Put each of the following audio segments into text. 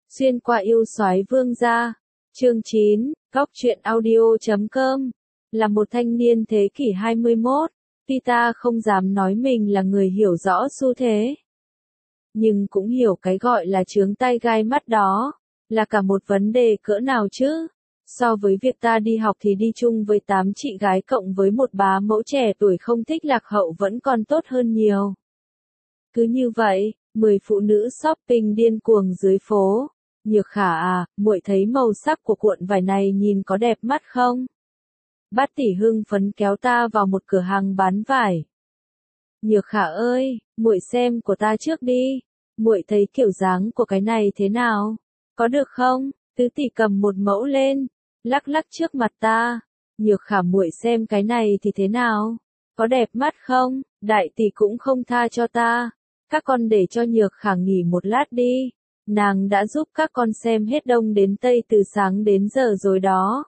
Xuyên qua yêu soái vương gia. Chương 9, Góc truyện audio.com. Là một thanh niên thế kỷ 21, Pita không dám nói mình là người hiểu rõ xu thế. Nhưng cũng hiểu cái gọi là chướng tai gai mắt đó, là cả một vấn đề cỡ nào chứ. So với việc ta đi học thì đi chung với 8 chị gái cộng với một bá mẫu trẻ tuổi không thích lạc hậu vẫn còn tốt hơn nhiều. Cứ như vậy, 10 phụ nữ shopping điên cuồng dưới phố. Nhược Khả à, muội thấy màu sắc của cuộn vải này nhìn có đẹp mắt không? Bát tỷ hưng phấn kéo ta vào một cửa hàng bán vải. Nhược Khả ơi, muội xem của ta trước đi. Muội thấy kiểu dáng của cái này thế nào? Có được không? Tứ tỷ cầm một mẫu lên, lắc lắc trước mặt ta. Nhược Khả muội xem cái này thì thế nào? Có đẹp mắt không? Đại tỷ cũng không tha cho ta. Các con để cho Nhược Khả nghỉ một lát đi. Nàng đã giúp các con xem hết đông đến tây từ sáng đến giờ rồi đó.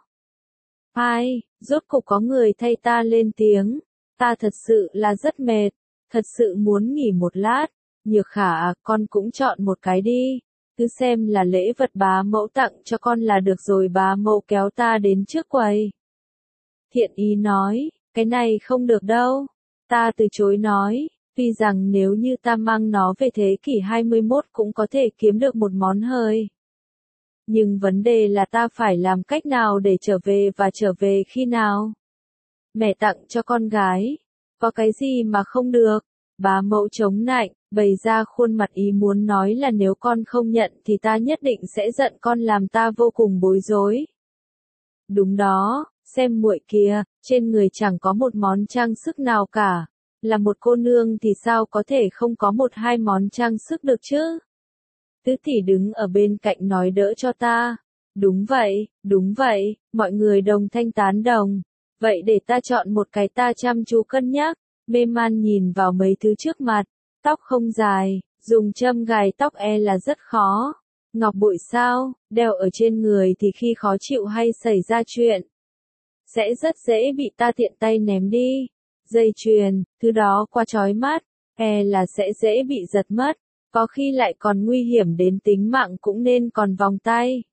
Ai, rốt cục có người thay ta lên tiếng. Ta thật sự là rất mệt, thật sự muốn nghỉ một lát. Nhược Khả à, con cũng chọn một cái đi. Cứ xem là lễ vật bá mẫu tặng cho con là được rồi. Bá mẫu kéo ta đến trước quầy. Thiện ý nói, cái này không được đâu. Ta từ chối nói, vì rằng nếu như ta mang nó về thế kỷ 21 cũng có thể kiếm được một món hời. Nhưng vấn đề là ta phải làm cách nào để trở về và trở về khi nào? Mẹ tặng cho con gái, có cái gì mà không được? Bá mẫu chống nạnh, bày ra khuôn mặt ý muốn nói là nếu con không nhận thì ta nhất định sẽ giận con làm ta vô cùng bối rối. Đúng đó, xem muội kia, trên người chẳng có một món trang sức nào cả. Là một cô nương thì sao có thể không có một hai món trang sức được chứ? Tứ tỷ đứng ở bên cạnh nói đỡ cho ta. Đúng vậy, mọi người đồng thanh tán đồng. Vậy để ta chọn một cái, ta chăm chú cân nhắc, mê man nhìn vào mấy thứ trước mặt. Tóc không dài, dùng châm gài tóc là rất khó. Ngọc bội sao, đeo ở trên người thì khi khó chịu hay xảy ra chuyện, sẽ rất dễ bị ta tiện tay ném đi. Dây chuyền, thứ đó quá chói mắt, là sẽ dễ bị giật mất, có khi lại còn nguy hiểm đến tính mạng, cũng nên còn vòng tay.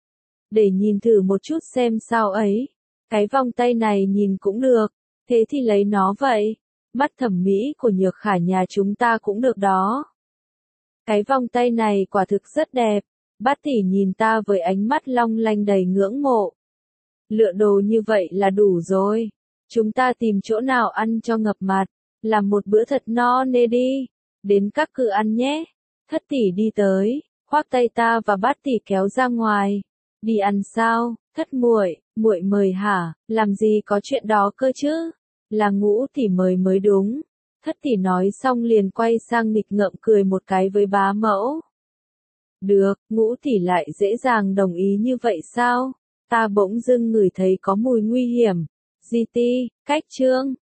Để nhìn thử một chút xem sao ấy, cái vòng tay này nhìn cũng được, thế thì lấy nó vậy. Mắt thẩm mỹ của Nhược Khả nhà chúng ta cũng được đó. Cái vòng tay này quả thực rất đẹp. Bát tỷ nhìn ta với ánh mắt long lanh đầy ngưỡng mộ. Lựa đồ như vậy là đủ rồi. Chúng ta tìm chỗ nào ăn cho ngập mặt, làm một bữa thật no nê đi. Đến các cửa ăn nhé. Thất tỷ đi tới, khoác tay ta và Bát tỷ kéo ra ngoài. Đi ăn sao? Thất muội, muội mời hả? Làm gì có chuyện đó cơ chứ? Là Ngũ tỷ mời mới đúng. Thất tỷ nói xong liền quay sang nghịch ngợm cười một cái với bá mẫu. Được, Ngũ tỷ lại dễ dàng đồng ý như vậy sao? Ta bỗng dưng ngửi thấy có mùi nguy hiểm. GT, cách chương.